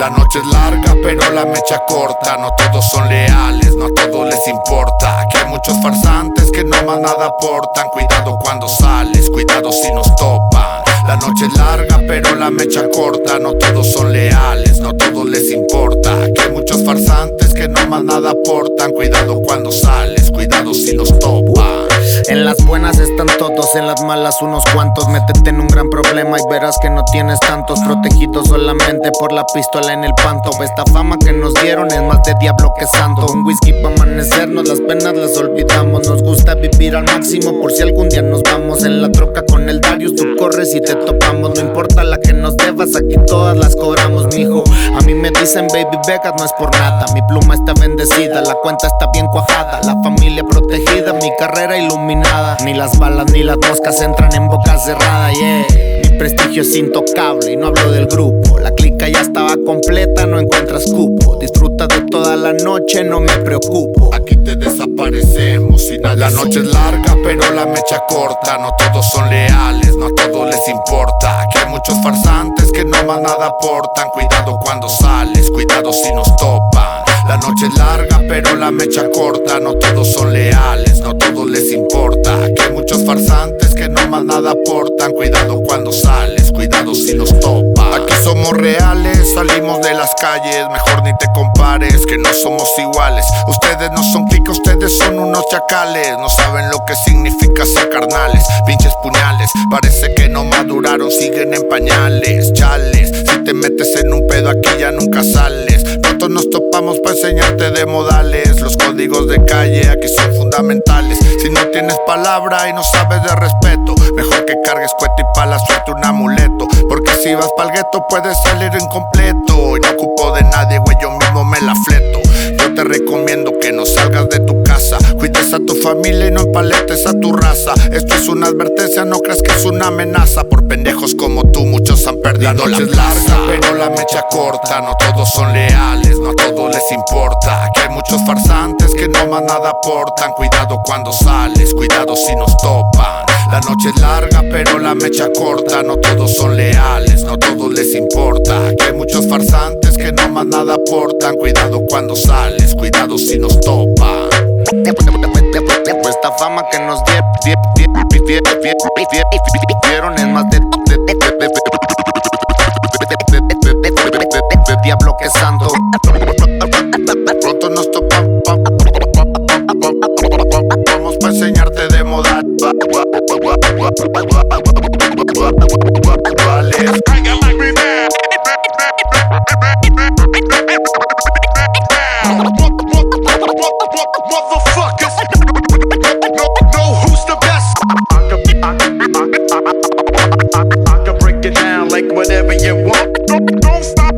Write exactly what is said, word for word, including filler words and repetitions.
La noche es larga pero la mecha corta. No todos son leales, no a todos les importa. Que hay muchos farsantes que no más nada aportan. Cuidado cuando sales, cuidado si nos topan. La noche es larga pero la mecha corta. No todos son leales, no a todos les importa. Que hay muchos farsantes que no más nada aportan. Cuidado cuando sales, cuidado si nos topan. En las buenas están todos, en las malas unos cuantos. Métete en un gran problema y verás que no tienes tantos. Protegidos solamente por la pistola en el panto. Esta fama que nos dieron es más de diablo que santo. Un whisky pa' amanecernos, las penas las olvidamos. Nos gusta vivir al máximo por si algún día nos vamos. En la troca con el Darius tú corres y te topamos. No importa la que nos debas, aquí todas las cobramos, mijo. A mí me dicen baby Vegas, no es por nada. Mi pluma está bendecida, la cuenta está bien cuajada. La familia protegida, mi carrera iluminada. Ni las balas ni las moscas entran en boca cerrada, yeah. Mi prestigio es intocable y no hablo del grupo. La clica ya estaba completa, no encuentras cupo. Disfruta de toda la noche, no me preocupo. Aquí te desaparecemos y nada. La noche es larga pero la mecha corta. No todos son leales, no a todos les importa. Que hay muchos farsantes que no más nada aportan. Cuidado cuando sales, cuidado si nos topan. La noche es larga pero la mecha corta. No todos son leales, no a todos les importa. Que hay muchos farsantes que no más nada aportan. Cuidado cuando sales, cuidado si nos topan. Aquí somos reales, salimos de las calles. Mejor ni te compares, que no somos iguales. Ustedes no son clica, ustedes son unos chacales. No saben lo que significa ser carnales. Pinches puñales, parece que no maduraron, siguen en pañales. Chales, si te metes en un pedo aquí ya nunca sales. Pronto nos topamos para enseñarte de modales. Los códigos de calle aquí son fundamentales. Si no tienes palabra y no sabes de respeto, mejor que cargues cuento y pa' la suerte un amuleto. Porque si vas pa'l gueto puedes salir incompleto. Y no ocupo de nadie, güey, yo mismo me la fleto. Yo te recomiendo que no salgas de tu casa. Cuides a tu familia y no empaletes a tu raza. Esto es una advertencia, no creas que es una amenaza. Por pendejos como tú muchos han perdido la noche es larga pero la mecha corta. No todos son leales, no a todos les importa. Que hay muchos farsantes que no más nada aportan. Cuidado cuando sales, cuidado si nos topan. La noche es larga pero la mecha corta. No todos son leales, no a todos les importa. Que hay muchos farsantes que no más nada aportan. Cuidado cuando sales, cuidado si nos topan. Esta fama que nos dieron es más de diablo que santo. Pronto nos topamos, vamos pa' enseñarte de moda. I can break it down like whatever you want. Don't, don't stop.